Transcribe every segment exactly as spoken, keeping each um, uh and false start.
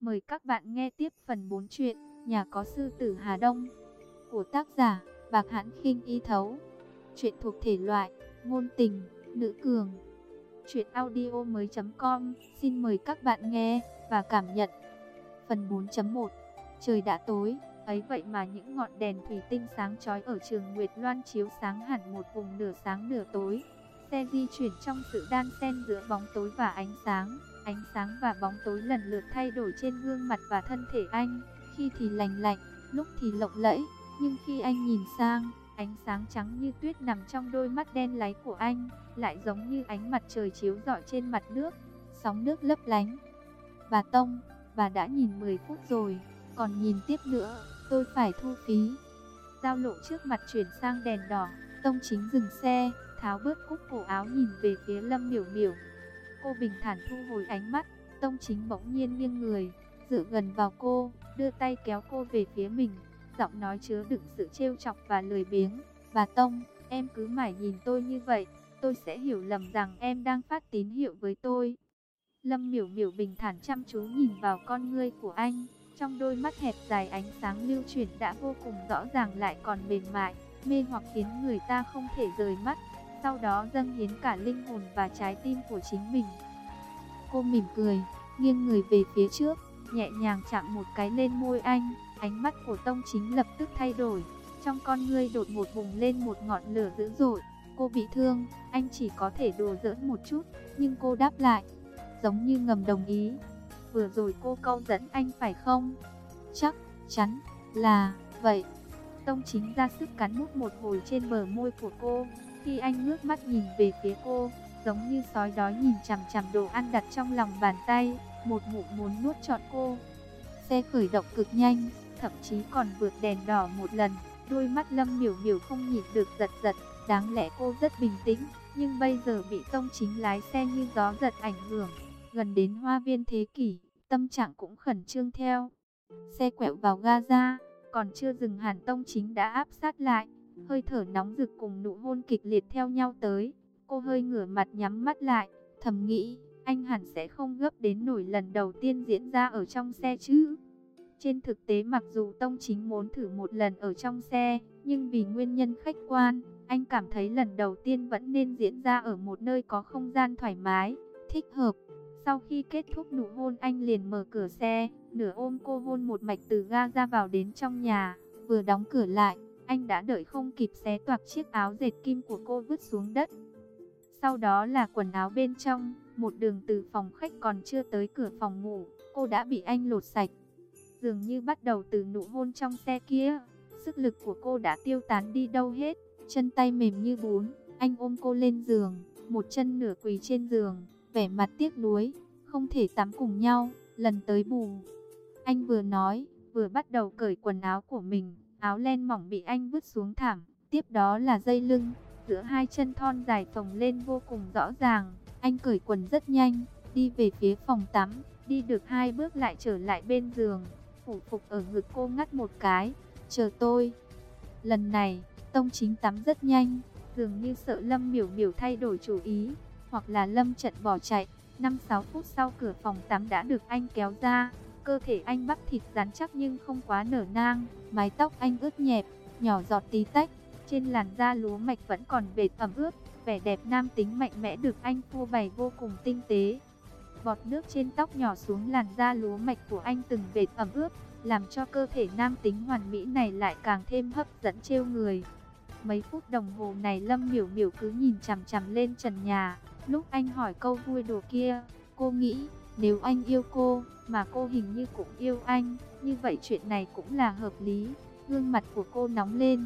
Mời các bạn nghe tiếp phần bốn truyện Nhà có sư tử Hà Đông của tác giả Bạc Hãn Khinh Y Thấu. Truyện thuộc thể loại ngôn tình, nữ cường. Truyện audio mới chấm com. Xin mời các bạn nghe và cảm nhận. Phần bốn chấm một. Trời đã tối, ấy vậy mà những ngọn đèn thủy tinh sáng chói ở trường Nguyệt Loan chiếu sáng hẳn một vùng nửa sáng nửa tối. Xe di chuyển trong sự đan xen giữa bóng tối và ánh sáng. Ánh sáng và bóng tối lần lượt thay đổi trên gương mặt và thân thể anh, khi thì lành lạnh, lúc thì lộng lẫy, nhưng khi anh nhìn sang, ánh sáng trắng như tuyết nằm trong đôi mắt đen láy của anh, lại giống như ánh mặt trời chiếu rọi trên mặt nước, sóng nước lấp lánh. Bà Tông, bà đã nhìn mười phút rồi, còn nhìn tiếp nữa, tôi phải thu phí. Giao lộ trước mặt chuyển sang đèn đỏ, Tông Chính dừng xe, tháo bớt cúc cổ áo nhìn về phía Lâm Miểu Miểu. Cô bình thản thu hồi ánh mắt, Tông Chính bỗng nhiên nghiêng người, dựa gần vào cô, đưa tay kéo cô về phía mình, giọng nói chứa đựng sự trêu chọc và lười biếng. Bà Tông, em cứ mãi nhìn tôi như vậy, tôi sẽ hiểu lầm rằng em đang phát tín hiệu với tôi. Lâm Miểu Miểu bình thản chăm chú nhìn vào con ngươi của anh, trong đôi mắt hẹp dài ánh sáng lưu chuyển đã vô cùng rõ ràng lại còn mềm mại, mê hoặc khiến người ta không thể rời mắt. Sau đó dâng hiến cả linh hồn và trái tim của chính mình. Cô mỉm cười, nghiêng người về phía trước, nhẹ nhàng chạm một cái lên môi anh. Ánh mắt của Tông Chính lập tức thay đổi, trong con ngươi đột ngột bùng lên một ngọn lửa dữ dội. Cô bị thương, anh chỉ có thể đùa giỡn một chút, nhưng cô đáp lại, giống như ngầm đồng ý. Vừa rồi cô câu dẫn anh phải không? Chắc chắn là vậy. Tông Chính ra sức cắn mút một hồi trên bờ môi của cô. Khi anh ngước mắt nhìn về phía cô, giống như sói đói nhìn chằm chằm đồ ăn đặt trong lòng bàn tay, một ngụm muốn nuốt trọn cô. Xe khởi động cực nhanh, thậm chí còn vượt đèn đỏ một lần. Đôi mắt Lâm Miểu Miểu không nhịn được giật giật. Đáng lẽ cô rất bình tĩnh, nhưng bây giờ bị Tông Chính lái xe như gió giật ảnh hưởng. Gần đến Hoa Viên Thế Kỷ, tâm trạng cũng khẩn trương theo. Xe quẹo vào Gaza, còn chưa dừng hẳn Tông Chính đã áp sát lại. Hơi thở nóng rực cùng nụ hôn kịch liệt theo nhau tới. Cô hơi ngửa mặt nhắm mắt lại, thầm nghĩ, anh hẳn sẽ không gấp đến nổi lần đầu tiên diễn ra ở trong xe chứ. Trên thực tế mặc dù Tông Chính muốn thử một lần ở trong xe, nhưng vì nguyên nhân khách quan, anh cảm thấy lần đầu tiên vẫn nên diễn ra ở một nơi có không gian thoải mái, thích hợp. Sau khi kết thúc nụ hôn, anh liền mở cửa xe, nửa ôm cô hôn một mạch từ ga ra vào đến trong nhà. Vừa đóng cửa lại, anh đã đợi không kịp xé toạc chiếc áo dệt kim của cô vứt xuống đất. Sau đó là quần áo bên trong, một đường từ phòng khách còn chưa tới cửa phòng ngủ, cô đã bị anh lột sạch. Dường như bắt đầu từ nụ hôn trong xe kia, sức lực của cô đã tiêu tán đi đâu hết, chân tay mềm như bún. Anh ôm cô lên giường, một chân nửa quỳ trên giường, vẻ mặt tiếc nuối, không thể tắm cùng nhau, lần tới bù. Anh vừa nói, vừa bắt đầu cởi quần áo của mình. Áo len mỏng bị anh vứt xuống thảm, tiếp đó là dây lưng, giữa hai chân thon dài phồng lên vô cùng rõ ràng. Anh cởi quần rất nhanh, đi về phía phòng tắm, đi được hai bước lại trở lại bên giường, phủ phục ở ngực cô ngắt một cái, chờ tôi. Lần này, Tông Chính tắm rất nhanh, dường như sợ Lâm Miểu Miểu thay đổi chủ ý, hoặc là lâm trận bỏ chạy. Năm sáu phút sau cửa phòng tắm đã được anh kéo ra. Cơ thể anh bắp thịt rắn chắc nhưng không quá nở nang, mái tóc anh ướt nhẹp, nhỏ giọt tí tách, trên làn da lúa mạch vẫn còn vệt ẩm ướt, vẻ đẹp nam tính mạnh mẽ được anh phô bày vô cùng tinh tế. Bọt nước trên tóc nhỏ xuống làn da lúa mạch của anh từng vệt ẩm ướt, làm cho cơ thể nam tính hoàn mỹ này lại càng thêm hấp dẫn trêu người. Mấy phút đồng hồ này Lâm Miểu Miểu cứ nhìn chằm chằm lên trần nhà, lúc anh hỏi câu vui đùa kia, cô nghĩ, nếu anh yêu cô, mà cô hình như cũng yêu anh, như vậy chuyện này cũng là hợp lý. Gương mặt của cô nóng lên,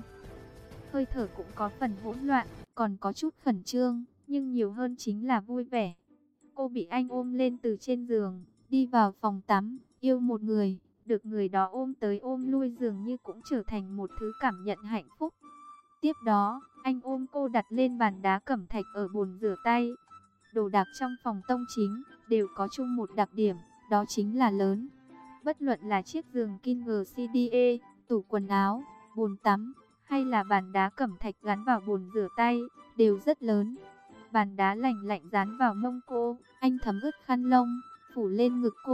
hơi thở cũng có phần hỗn loạn, còn có chút khẩn trương, nhưng nhiều hơn chính là vui vẻ. Cô bị anh ôm lên từ trên giường, đi vào phòng tắm, yêu một người, được người đó ôm tới ôm lui dường như cũng trở thành một thứ cảm nhận hạnh phúc. Tiếp đó, anh ôm cô đặt lên bàn đá cẩm thạch ở bồn rửa tay. Đồ đạc trong phòng Tông Chính đều có chung một đặc điểm, đó chính là lớn. Bất luận là chiếc giường King xê đê e, tủ quần áo, bồn tắm, hay là bàn đá cẩm thạch gắn vào bồn rửa tay, đều rất lớn. Bàn đá lạnh lạnh dán vào mông cô, anh thấm ướt khăn lông, phủ lên ngực cô,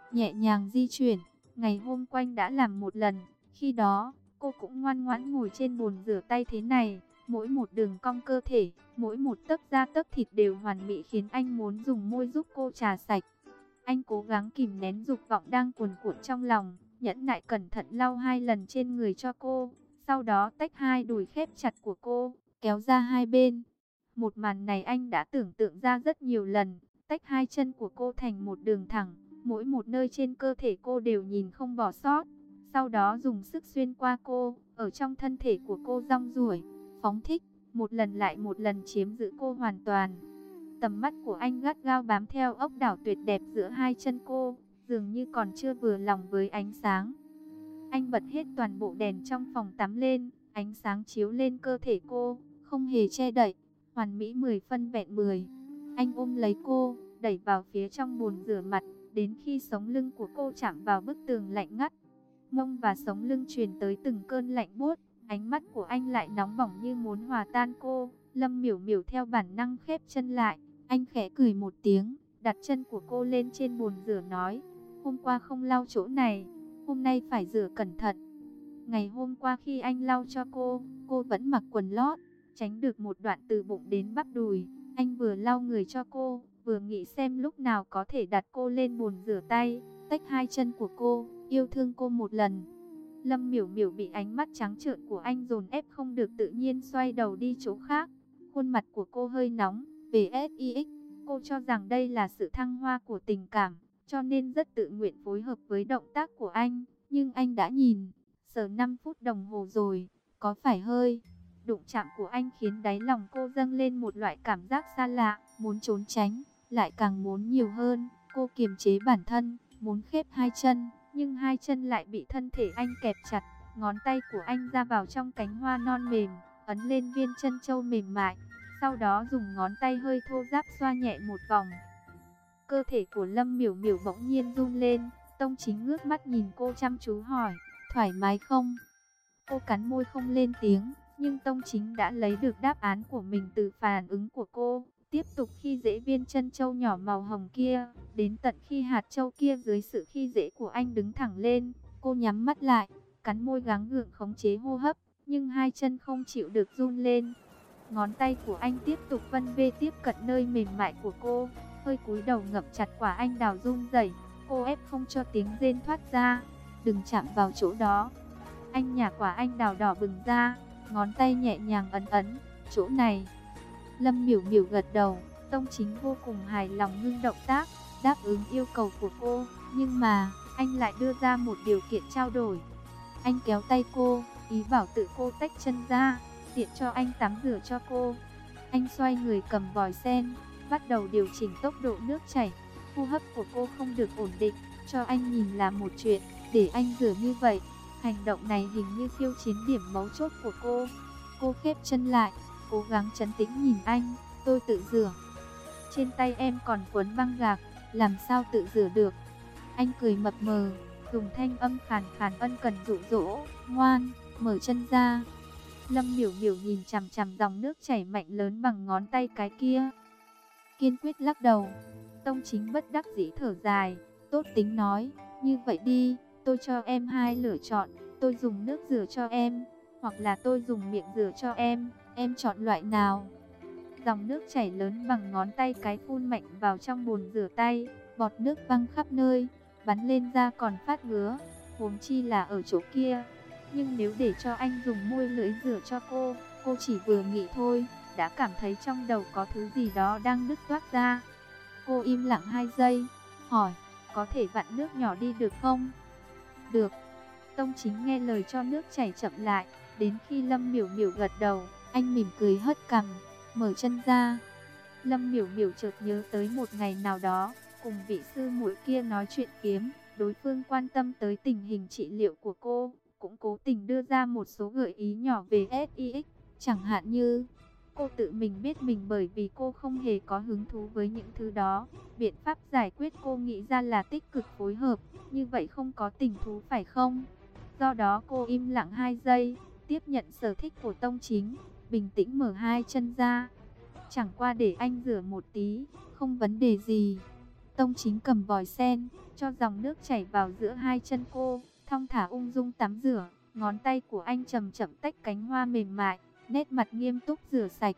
nhẹ nhàng di chuyển. Ngày hôm quanh đã làm một lần, khi đó, cô cũng ngoan ngoãn ngồi trên bồn rửa tay thế này. Mỗi một đường cong cơ thể, mỗi một tấc da tấc thịt đều hoàn mỹ khiến anh muốn dùng môi giúp cô chà sạch. Anh cố gắng kìm nén dục vọng đang cuồn cuộn trong lòng, nhẫn nại cẩn thận lau hai lần trên người cho cô. Sau đó tách hai đùi khép chặt của cô, kéo ra hai bên. Một màn này anh đã tưởng tượng ra rất nhiều lần, tách hai chân của cô thành một đường thẳng. Mỗi một nơi trên cơ thể cô đều nhìn không bỏ sót. Sau đó dùng sức xuyên qua cô, ở trong thân thể của cô rong ruổi, phóng thích, một lần lại một lần chiếm giữ cô hoàn toàn. Tầm mắt của anh gắt gao bám theo ốc đảo tuyệt đẹp giữa hai chân cô, dường như còn chưa vừa lòng với ánh sáng. Anh bật hết toàn bộ đèn trong phòng tắm lên, ánh sáng chiếu lên cơ thể cô, không hề che đậy, hoàn mỹ mười phân vẹn mười. Anh ôm lấy cô, đẩy vào phía trong bồn rửa mặt, đến khi sống lưng của cô chạm vào bức tường lạnh ngắt. Mông và sống lưng truyền tới từng cơn lạnh buốt, ánh mắt của anh lại nóng bỏng như muốn hòa tan cô. Lâm Miểu Miểu theo bản năng khép chân lại, anh khẽ cười một tiếng, đặt chân của cô lên trên bồn rửa nói, hôm qua không lau chỗ này, hôm nay phải rửa cẩn thận. Ngày hôm qua khi anh lau cho cô, cô vẫn mặc quần lót, tránh được một đoạn từ bụng đến bắp đùi. Anh vừa lau người cho cô, vừa nghĩ xem lúc nào có thể đặt cô lên bồn rửa tay, tách hai chân của cô, yêu thương cô một lần. Lâm Miểu Miểu bị ánh mắt trắng trợn của anh dồn ép không được tự nhiên xoay đầu đi chỗ khác. Khuôn mặt của cô hơi nóng, về ét i ích, cô cho rằng đây là sự thăng hoa của tình cảm, cho nên rất tự nguyện phối hợp với động tác của anh. Nhưng anh đã nhìn, sờ năm phút đồng hồ rồi, có phải hơi đụng chạm của anh khiến đáy lòng cô dâng lên một loại cảm giác xa lạ, muốn trốn tránh, lại càng muốn nhiều hơn. Cô kiềm chế bản thân, muốn khép hai chân, nhưng hai chân lại bị thân thể anh kẹp chặt. Ngón tay của anh ra vào trong cánh hoa non mềm, ấn lên viên chân châu mềm mại, sau đó dùng ngón tay hơi thô ráp xoa nhẹ một vòng. Cơ thể của Lâm Miểu Miểu bỗng nhiên run lên, Tông Chính ngước mắt nhìn cô chăm chú hỏi, thoải mái không? Cô cắn môi không lên tiếng, nhưng Tông Chính đã lấy được đáp án của mình từ phản ứng của cô. Tiếp tục khi dễ viên chân châu nhỏ màu hồng kia, đến tận khi hạt châu kia dưới sự khi dễ của anh đứng thẳng lên. Cô nhắm mắt lại, cắn môi gắng gượng khống chế hô hấp, nhưng hai chân không chịu được run lên. Ngón tay của anh tiếp tục vân vê tiếp cận nơi mềm mại của cô, hơi cúi đầu ngậm chặt quả anh đào run rẩy. Cô ép không cho tiếng rên thoát ra, đừng chạm vào chỗ đó. Anh nhả quả anh đào đỏ bừng ra, ngón tay nhẹ nhàng ấn ấn, chỗ này. Lâm Miểu Miểu gật đầu, Tông Chính vô cùng hài lòng ngưng động tác, đáp ứng yêu cầu của cô. Nhưng mà, anh lại đưa ra một điều kiện trao đổi. Anh kéo tay cô, ý bảo tự cô tách chân ra, tiện cho anh tắm rửa cho cô. Anh xoay người cầm vòi sen, bắt đầu điều chỉnh tốc độ nước chảy. Hô hấp của cô không được ổn định, cho anh nhìn là một chuyện, để anh rửa như vậy. Hành động này hình như khiêu chiến điểm mấu chốt của cô. Cô khép chân lại, cố gắng trấn tĩnh nhìn anh, tôi tự rửa. Trên tay em còn quấn băng gạc, làm sao tự rửa được? Anh cười mập mờ, dùng thanh âm khàn khàn ân cần dụ dỗ, ngoan, mở chân ra. Lâm Miểu Miểu nhìn chằm chằm dòng nước chảy mạnh lớn bằng ngón tay cái kia, kiên quyết lắc đầu. Tông Chính bất đắc dĩ thở dài, tốt tính nói, như vậy đi, tôi cho em hai lựa chọn, tôi dùng nước rửa cho em, hoặc là tôi dùng miệng rửa cho em, em chọn loại nào? Dòng nước chảy lớn bằng ngón tay cái phun mạnh vào trong bồn rửa tay, bọt nước văng khắp nơi, bắn lên da còn phát ngứa, huống chi là ở chỗ kia. Nhưng nếu để cho anh dùng môi lưỡi rửa cho cô, cô chỉ vừa nghĩ thôi, đã cảm thấy trong đầu có thứ gì đó đang đứt toát ra. Cô im lặng hai giây, hỏi, có thể vặn nước nhỏ đi được không? Được. Tông Chính nghe lời cho nước chảy chậm lại, đến khi Lâm Miểu Miểu gật đầu, anh mỉm cười hất cằm, mở chân ra. Lâm Miểu Miểu chợt nhớ tới một ngày nào đó, cùng vị sư muội kia nói chuyện kiếm, đối phương quan tâm tới tình hình trị liệu của cô, cũng cố tình đưa ra một số gợi ý nhỏ về ét i ích, chẳng hạn như cô tự mình biết mình bởi vì cô không hề có hứng thú với những thứ đó. Biện pháp giải quyết cô nghĩ ra là tích cực phối hợp, như vậy không có tình thú phải không? Do đó cô im lặng hai giây, tiếp nhận sở thích của Tông Chính, bình tĩnh mở hai chân ra. Chẳng qua để anh rửa một tí, không vấn đề gì. Tông Chính cầm vòi sen, cho dòng nước chảy vào giữa hai chân cô, thong thả ung dung tắm rửa. Ngón tay của anh chậm chậm tách cánh hoa mềm mại, nét mặt nghiêm túc rửa sạch.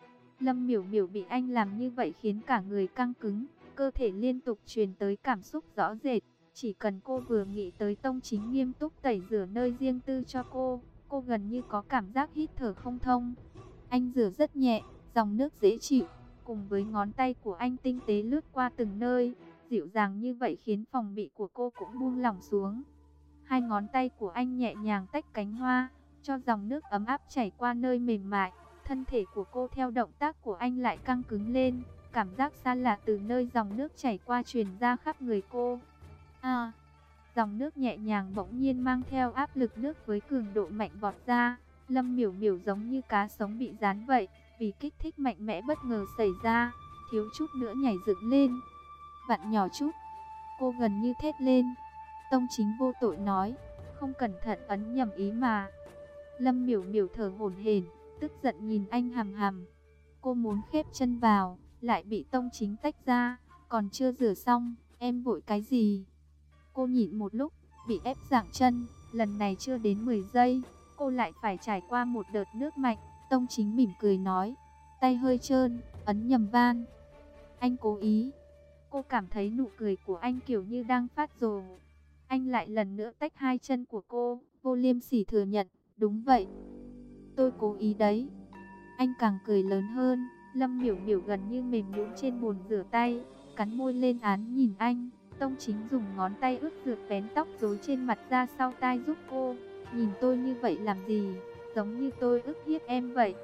Lâm Miểu Miểu bị anh làm như vậy khiến cả người căng cứng, cơ thể liên tục truyền tới cảm xúc rõ rệt. Chỉ cần cô vừa nghĩ tới Tông Chính nghiêm túc tẩy rửa nơi riêng tư cho cô, cô gần như có cảm giác hít thở không thông. Anh rửa rất nhẹ, dòng nước dễ chịu, cùng với ngón tay của anh tinh tế lướt qua từng nơi, dịu dàng như vậy khiến phòng bị của cô cũng buông lỏng xuống. Hai ngón tay của anh nhẹ nhàng tách cánh hoa, cho dòng nước ấm áp chảy qua nơi mềm mại. Thân thể của cô theo động tác của anh lại căng cứng lên, cảm giác xa lạ từ nơi dòng nước chảy qua truyền ra khắp người cô. À, dòng nước nhẹ nhàng bỗng nhiên mang theo áp lực nước với cường độ mạnh vọt ra. Lâm Miểu Miểu giống như cá sống bị dán vậy, vì kích thích mạnh mẽ bất ngờ xảy ra, thiếu chút nữa nhảy dựng lên. Vặn nhỏ chút, cô gần như thét lên. Tông Chính vô tội nói, không cẩn thận ấn nhầm ý mà. Lâm Miểu Miểu thở hổn hển, tức giận nhìn anh hằm hằm. Cô muốn khép chân vào, lại bị Tông Chính tách ra. Còn chưa rửa xong, em vội cái gì? Cô nhịn một lúc, bị ép giãng chân. Lần này chưa đến mười giây, cô lại phải trải qua một đợt nước mạnh. Tông Chính mỉm cười nói, tay hơi trơn, ấn nhầm van. Anh cố ý. Cô cảm thấy nụ cười của anh kiểu như đang phát rồ. Anh lại lần nữa tách hai chân của cô, vô liêm sỉ thừa nhận, đúng vậy, tôi cố ý đấy. Anh càng cười lớn hơn. Lâm Miểu Miểu gần như mềm nhũn trên bồn rửa tay, cắn môi lên án nhìn anh. Tông Chính dùng ngón tay ướt rượt vén tóc rối trên mặt ra sau tai giúp cô. Nhìn tôi như vậy làm gì, giống như tôi ức hiếp em vậy.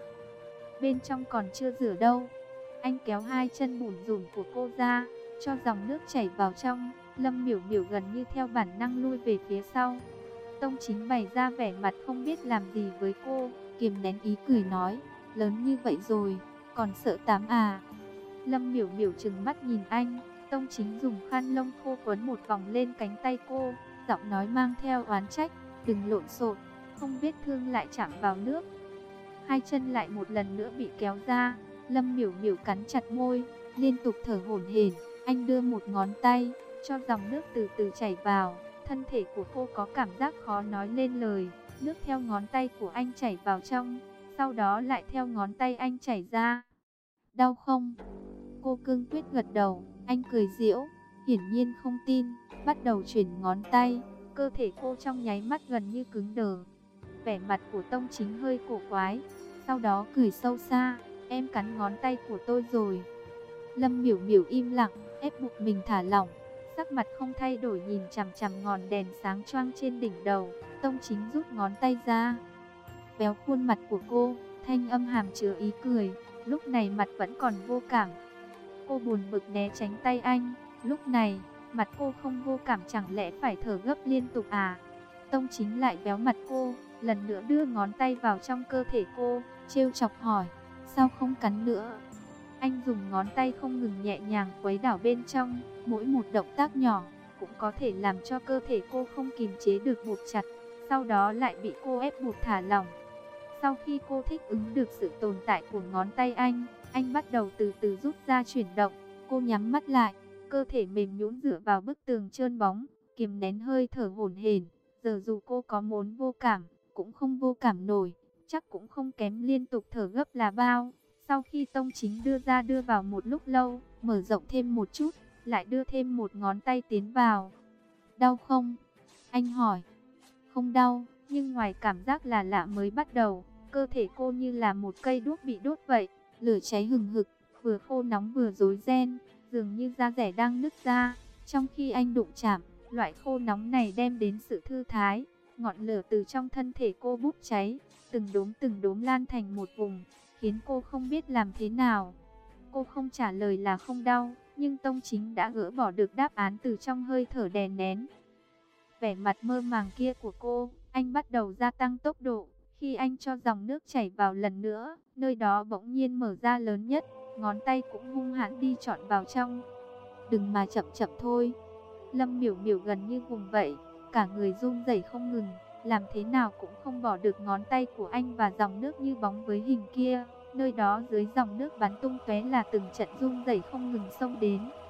Bên trong còn chưa rửa đâu. Anh kéo hai chân bủn rủn của cô ra, cho dòng nước chảy vào trong. Lâm Miểu Miểu gần như theo bản năng lui về phía sau. Tông Chính bày ra vẻ mặt không biết làm gì với cô, kiềm nén ý cười nói, lớn như vậy rồi, còn sợ tám à? Lâm Miểu Miểu trừng mắt nhìn anh. Tông Chính dùng khăn lông khô quấn một vòng lên cánh tay cô, giọng nói mang theo oán trách, đừng lộn xộn, không vết thương lại chạm vào nước. Hai chân lại một lần nữa bị kéo ra. Lâm Miểu Miểu cắn chặt môi, liên tục thở hổn hển. Anh đưa một ngón tay, cho dòng nước từ từ chảy vào. Thân thể của cô có cảm giác khó nói lên lời. Nước theo ngón tay của anh chảy vào trong, sau đó lại theo ngón tay anh chảy ra. Đau không? Cô cương quyết gật đầu. Anh cười giễu, hiển nhiên không tin, bắt đầu chuyển ngón tay. Cơ thể cô trong nháy mắt gần như cứng đờ. Vẻ mặt của Tông Chính hơi cổ quái, sau đó cười sâu xa, em cắn ngón tay của tôi rồi. Lâm Miểu Miểu im lặng, ép buộc mình thả lỏng, sắc mặt không thay đổi nhìn chằm chằm ngọn đèn sáng choang trên đỉnh đầu. Tông Chính rút ngón tay ra, véo khuôn mặt của cô, thanh âm hàm chứa ý cười, lúc này mặt vẫn còn vô cảm. Cô buồn bực né tránh tay anh, lúc này, mặt cô không vô cảm chẳng lẽ phải thở gấp liên tục à? Tông Chính lại véo mặt cô, lần nữa đưa ngón tay vào trong cơ thể cô, trêu chọc hỏi, sao không cắn nữa? Anh dùng ngón tay không ngừng nhẹ nhàng quấy đảo bên trong, mỗi một động tác nhỏ cũng có thể làm cho cơ thể cô không kìm chế được buộc chặt, sau đó lại bị cô ép buộc thả lỏng. Sau khi cô thích ứng được sự tồn tại của ngón tay anh, anh bắt đầu từ từ rút ra chuyển động. Cô nhắm mắt lại, cơ thể mềm nhũn dựa vào bức tường trơn bóng, kiềm nén hơi thở hổn hển. Giờ dù cô có muốn vô cảm, cũng không vô cảm nổi, chắc cũng không kém liên tục thở gấp là bao. Sau khi Tông Chính đưa ra đưa vào một lúc lâu, mở rộng thêm một chút, lại đưa thêm một ngón tay tiến vào. Đau không? Anh hỏi. Không đau, nhưng ngoài cảm giác là lạ mới bắt đầu, cơ thể cô như là một cây đuốc bị đốt vậy, lửa cháy hừng hực, vừa khô nóng vừa rối ren, dường như da dẻ đang nứt ra. Trong khi anh đụng chạm, loại khô nóng này đem đến sự thư thái, ngọn lửa từ trong thân thể cô bốc cháy, từng đốm từng đốm lan thành một vùng, khiến cô không biết làm thế nào. Cô không trả lời là không đau, nhưng Tông Chính đã gỡ bỏ được đáp án từ trong hơi thở đè nén. Vẻ mặt mơ màng kia của cô, anh bắt đầu gia tăng tốc độ. Khi anh cho dòng nước chảy vào lần nữa, nơi đó bỗng nhiên mở ra lớn nhất, ngón tay cũng hung hãn đi trọn vào trong. Đừng mà chậm chậm thôi. Lâm Miểu Miểu gần như vùng vậy, cả người run rẩy không ngừng, làm thế nào cũng không bỏ được ngón tay của anh và dòng nước như bóng với hình kia. Nơi đó dưới dòng nước bắn tung tóe là từng trận run rẩy không ngừng xông đến.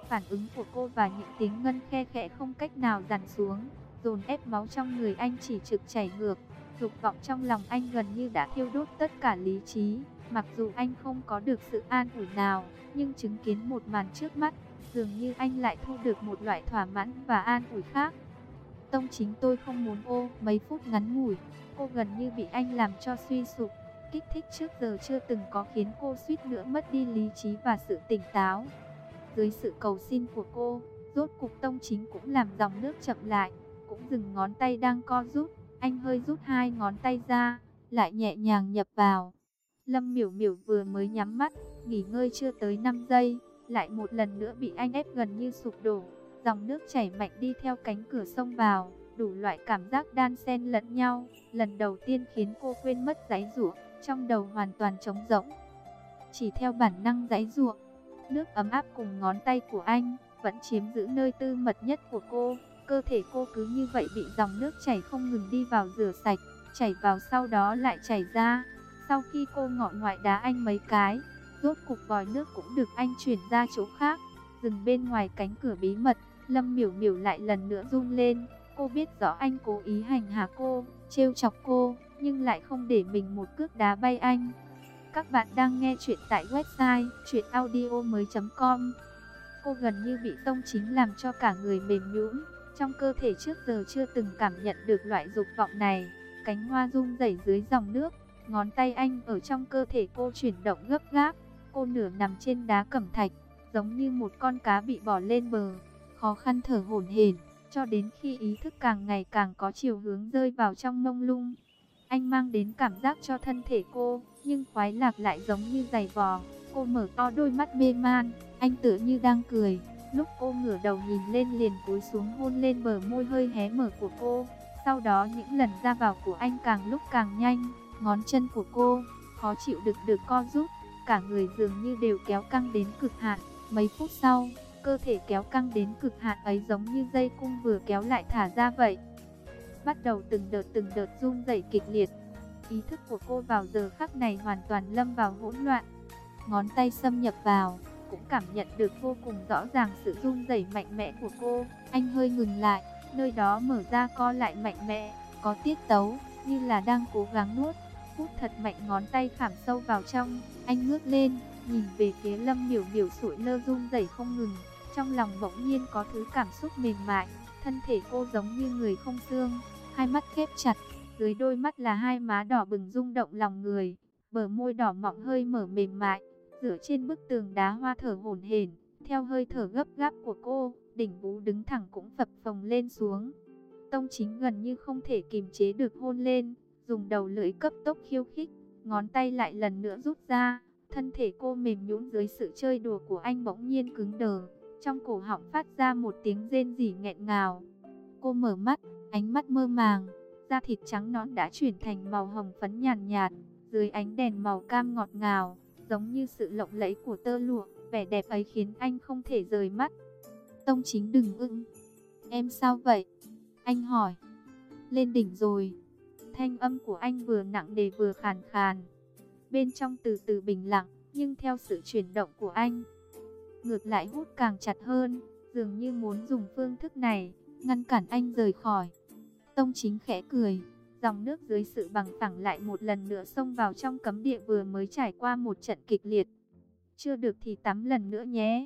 phản ứng của cô và những tiếng ngân khe khẽ không cách nào dằn xuống, dồn ép máu trong người anh chỉ trực chảy ngược. Dục vọng trong lòng anh gần như đã thiêu đốt tất cả lý trí. Mặc dù anh không có được sự an ủi nào, nhưng chứng kiến một màn trước mắt, dường như anh lại thu được một loại thỏa mãn và an ủi khác. Tông Chính, tôi không muốn ô. Mấy phút ngắn ngủi, cô gần như bị anh làm cho suy sụp. Kích thích trước giờ chưa từng có khiến cô suýt nữa mất đi lý trí và sự tỉnh táo. Dưới sự cầu xin của cô, rốt cục Tông Chính cũng làm dòng nước chậm lại, cũng dừng ngón tay đang co rút. Anh hơi rút hai ngón tay ra, lại nhẹ nhàng nhập vào. Lâm Miểu Miểu vừa mới nhắm mắt, nghỉ ngơi chưa tới năm giây, lại một lần nữa bị anh ép gần như sụp đổ. Dòng nước chảy mạnh đi theo cánh cửa xông vào, đủ loại cảm giác đan xen lẫn nhau. Lần đầu tiên khiến cô quên mất giãy giụa, trong đầu hoàn toàn trống rỗng. Chỉ theo bản năng giãy giụa. Nước ấm áp cùng ngón tay của anh vẫn chiếm giữ nơi tư mật nhất của cô. Cơ thể cô cứ như vậy bị dòng nước chảy không ngừng đi vào rửa sạch, chảy vào sau đó lại chảy ra. Sau khi cô ngọ ngoại đá anh mấy cái, rốt cục vòi nước cũng được anh chuyển ra chỗ khác. Dừng bên ngoài cánh cửa bí mật, Lâm Miểu Miểu lại lần nữa run lên. Cô biết rõ anh cố ý hành hạ cô, trêu chọc cô, nhưng lại không để mình một cước đá bay anh. Các bạn đang nghe chuyện tại website truyện audio mới chấm com. Cô gần như bị Tông Chính làm cho cả người mềm nhũn. Trong cơ thể trước giờ chưa từng cảm nhận được loại dục vọng này. Cánh hoa rung rẩy dưới dòng nước, ngón tay anh ở trong cơ thể cô chuyển động gấp gáp. Cô nửa nằm trên đá cẩm thạch, giống như một con cá bị bỏ lên bờ, khó khăn thở hổn hển, cho đến khi ý thức càng ngày càng có chiều hướng rơi vào trong mông lung. Anh mang đến cảm giác cho thân thể cô, nhưng khoái lạc lại giống như giày vò. Cô mở to đôi mắt mê man, anh tựa như đang cười. Lúc cô ngửa đầu nhìn lên liền cúi xuống hôn lên bờ môi hơi hé mở của cô. Sau đó những lần ra vào của anh càng lúc càng nhanh. Ngón chân của cô khó chịu được được co rút, cả người dường như đều kéo căng đến cực hạn. Mấy phút sau, cơ thể kéo căng đến cực hạn ấy giống như dây cung vừa kéo lại thả ra vậy. Bắt đầu từng đợt từng đợt run rẩy kịch liệt. Ý thức của cô vào giờ khắc này hoàn toàn lâm vào hỗn loạn. Ngón tay xâm nhập vào, cũng cảm nhận được vô cùng rõ ràng sự run rẩy mạnh mẽ của cô. Anh hơi ngừng lại, nơi đó mở ra co lại mạnh mẽ, có tiết tấu, như là đang cố gắng nuốt. Hút thật mạnh, ngón tay khảm sâu vào trong. Anh ngước lên, nhìn về phía Lâm Miểu Miểu sụi lơ run rẩy không ngừng. Trong lòng bỗng nhiên có thứ cảm xúc mềm mại. Thân thể cô giống như người không xương, hai mắt khép chặt, dưới đôi mắt là hai má đỏ bừng rung động lòng người. Bờ môi đỏ mọng hơi mở mềm mại, dựa trên bức tường đá hoa thở hổn hển. Theo hơi thở gấp gáp của cô, đỉnh vú đứng thẳng cũng phập phồng lên xuống. Tông Chính gần như không thể kìm chế được hôn lên, dùng đầu lưỡi cấp tốc khiêu khích, ngón tay lại lần nữa rút ra. Thân thể cô mềm nhũn dưới sự chơi đùa của anh bỗng nhiên cứng đờ, trong cổ họng phát ra một tiếng rên rỉ nghẹn ngào. Cô mở mắt, ánh mắt mơ màng, da thịt trắng nõn đã chuyển thành màu hồng phấn nhàn nhạt, nhạt, dưới ánh đèn màu cam ngọt ngào, giống như sự lộng lẫy của tơ lụa. Vẻ đẹp ấy khiến anh không thể rời mắt. Tông Chính đừng ưng. Em sao vậy? Anh hỏi. Lên đỉnh rồi. Thanh âm của anh vừa nặng nề vừa khàn khàn. Bên trong từ từ bình lặng, nhưng theo sự chuyển động của anh, ngược lại hút càng chặt hơn, dường như muốn dùng phương thức này ngăn cản anh rời khỏi. Tông Chính khẽ cười, dòng nước dưới sự bằng phẳng lại một lần nữa xông vào trong cấm địa vừa mới trải qua một trận kịch liệt. Chưa được thì tắm lần nữa nhé.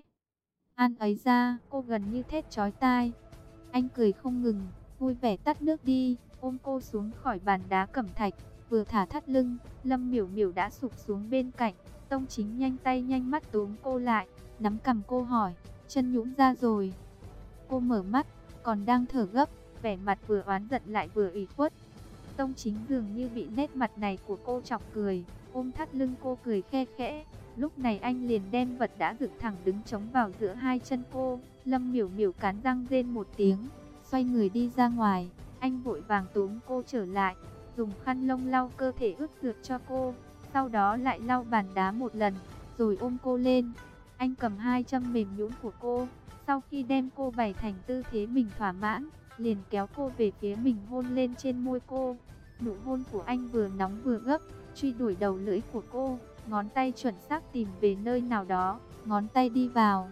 An ấy ra, cô gần như thét chói tai. Anh cười không ngừng, vui vẻ tắt nước đi, ôm cô xuống khỏi bàn đá cẩm thạch. Vừa thả thắt lưng, Lâm Miểu Miểu đã sụp xuống bên cạnh. Tông Chính nhanh tay nhanh mắt túm cô lại, nắm cằm cô hỏi, chân nhũn ra rồi. Cô mở mắt, còn đang thở gấp, vẻ mặt vừa oán giận lại vừa ủy khuất. Tông Chính dường như bị nét mặt này của cô chọc cười, ôm thắt lưng cô cười khe khẽ. Lúc này anh liền đem vật đã dựng thẳng đứng chống vào giữa hai chân cô. Lâm Miểu Miểu cắn răng rên một tiếng, xoay người đi ra ngoài. Anh vội vàng túm cô trở lại, dùng khăn lông lau cơ thể ướt rượt cho cô, sau đó lại lau bàn đá một lần, rồi ôm cô lên. Anh cầm hai châm mềm nhũn của cô, sau khi đem cô bày thành tư thế mình thỏa mãn, liền kéo cô về phía mình hôn lên trên môi cô. Nụ hôn của anh vừa nóng vừa gấp, truy đuổi đầu lưỡi của cô, ngón tay chuẩn xác tìm về nơi nào đó, ngón tay đi vào,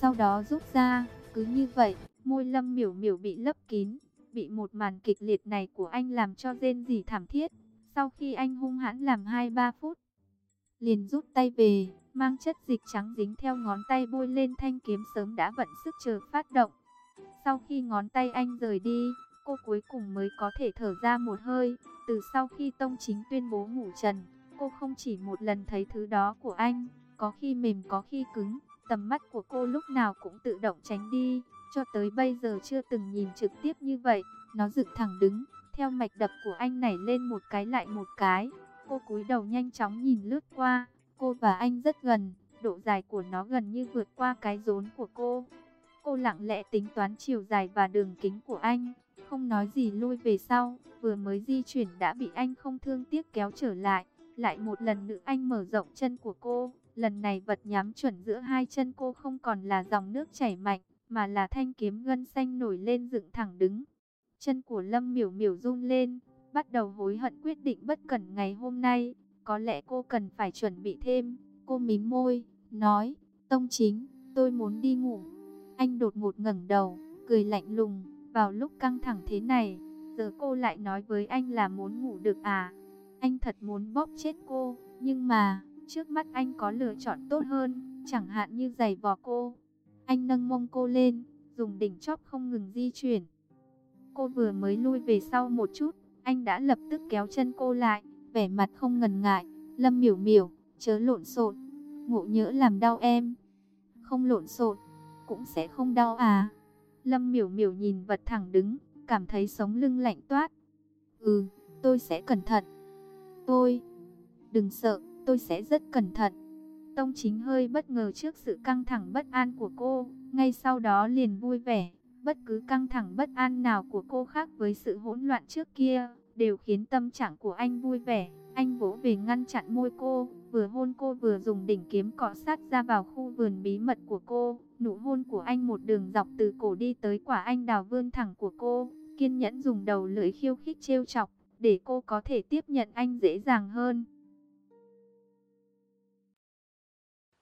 sau đó rút ra. Cứ như vậy, môi Lâm Miểu Miểu bị lấp kín, bị một màn kịch liệt này của anh làm cho rên rỉ thảm thiết. Sau khi anh hung hãn làm hai ba phút, liền rút tay về, mang chất dịch trắng dính theo ngón tay bôi lên thanh kiếm sớm đã vận sức chờ phát động. Sau khi ngón tay anh rời đi, cô cuối cùng mới có thể thở ra một hơi. Từ sau khi Tông Chính tuyên bố ngủ trần, cô không chỉ một lần thấy thứ đó của anh, có khi mềm có khi cứng, tầm mắt của cô lúc nào cũng tự động tránh đi, cho tới bây giờ chưa từng nhìn trực tiếp như vậy. Nó dựng thẳng đứng, theo mạch đập của anh nảy lên một cái lại một cái. Cô cúi đầu nhanh chóng nhìn lướt qua, cô và anh rất gần, độ dài của nó gần như vượt qua cái rốn của cô. Cô lặng lẽ tính toán chiều dài và đường kính của anh, không nói gì lui về sau, vừa mới di chuyển đã bị anh không thương tiếc kéo trở lại. Lại một lần nữa anh mở rộng chân của cô, lần này vật nhắm chuẩn giữa hai chân cô không còn là dòng nước chảy mạnh, mà là thanh kiếm gân xanh nổi lên dựng thẳng đứng. Chân của Lâm Miểu Miểu run lên, bắt đầu hối hận quyết định bất cẩn ngày hôm nay, có lẽ cô cần phải chuẩn bị thêm. Cô mím môi, nói, Tông Chính, tôi muốn đi ngủ. Anh đột ngột ngẩng đầu, cười lạnh lùng, vào lúc căng thẳng thế này, giờ cô lại nói với anh là muốn ngủ được à? Anh thật muốn bóp chết cô, nhưng mà, trước mắt anh có lựa chọn tốt hơn, chẳng hạn như giày vò cô. Anh nâng mông cô lên, dùng đỉnh chóp không ngừng di chuyển. Cô vừa mới lui về sau một chút, anh đã lập tức kéo chân cô lại, vẻ mặt không ngần ngại. Lâm Miểu Miểu, chớ lộn xộn, ngộ nhỡ làm đau em. Không lộn xộn, cũng sẽ không đau à? Lâm Miểu Miểu nhìn vật thẳng đứng, cảm thấy sống lưng lạnh toát. Ừ, tôi sẽ cẩn thận. Tôi, đừng sợ, tôi sẽ rất cẩn thận. Tông Chính hơi bất ngờ trước sự căng thẳng bất an của cô, ngay sau đó liền vui vẻ. Bất cứ căng thẳng bất an nào của cô khác với sự hỗn loạn trước kia, đều khiến tâm trạng của anh vui vẻ. Anh vỗ về ngăn chặn môi cô, vừa hôn cô vừa dùng đỉnh kiếm cọ sát ra vào khu vườn bí mật của cô. Nụ hôn của anh một đường dọc từ cổ đi tới quả anh đào vươn thẳng của cô, kiên nhẫn dùng đầu lưỡi khiêu khích trêu chọc, để cô có thể tiếp nhận anh dễ dàng hơn.